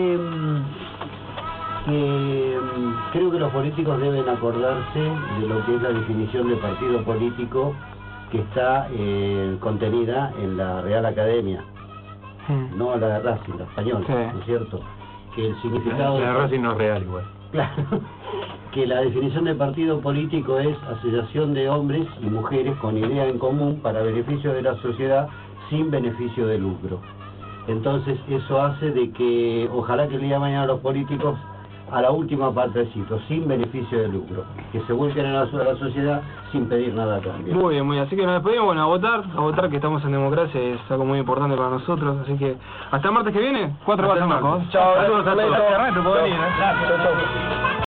S9: creo que los políticos deben acordarse de lo que es la definición de partido político que está contenida en la Real Academia, no la de Racing, la española, ¿no es cierto? Que el significado...
S3: La de Racing no es real igual.
S9: Claro, que la definición de partido político es asociación de hombres y mujeres con idea en común para beneficio de la sociedad sin beneficio de lucro. Entonces eso hace de que ojalá que le día de mañana a los políticos a la última partecito, sin beneficio de lucro, que se vuelquen a la sociedad sin pedir nada a cambio.
S2: Muy bien, así que nos despedimos, bueno, a votar que estamos en democracia, es algo muy importante para nosotros, así que hasta el martes que viene, 4
S1: Hasta
S2: más.
S1: el martes. Chao,
S2: saludos a todos.
S1: Ernesto, por venir,
S2: Gracias.
S1: Chao.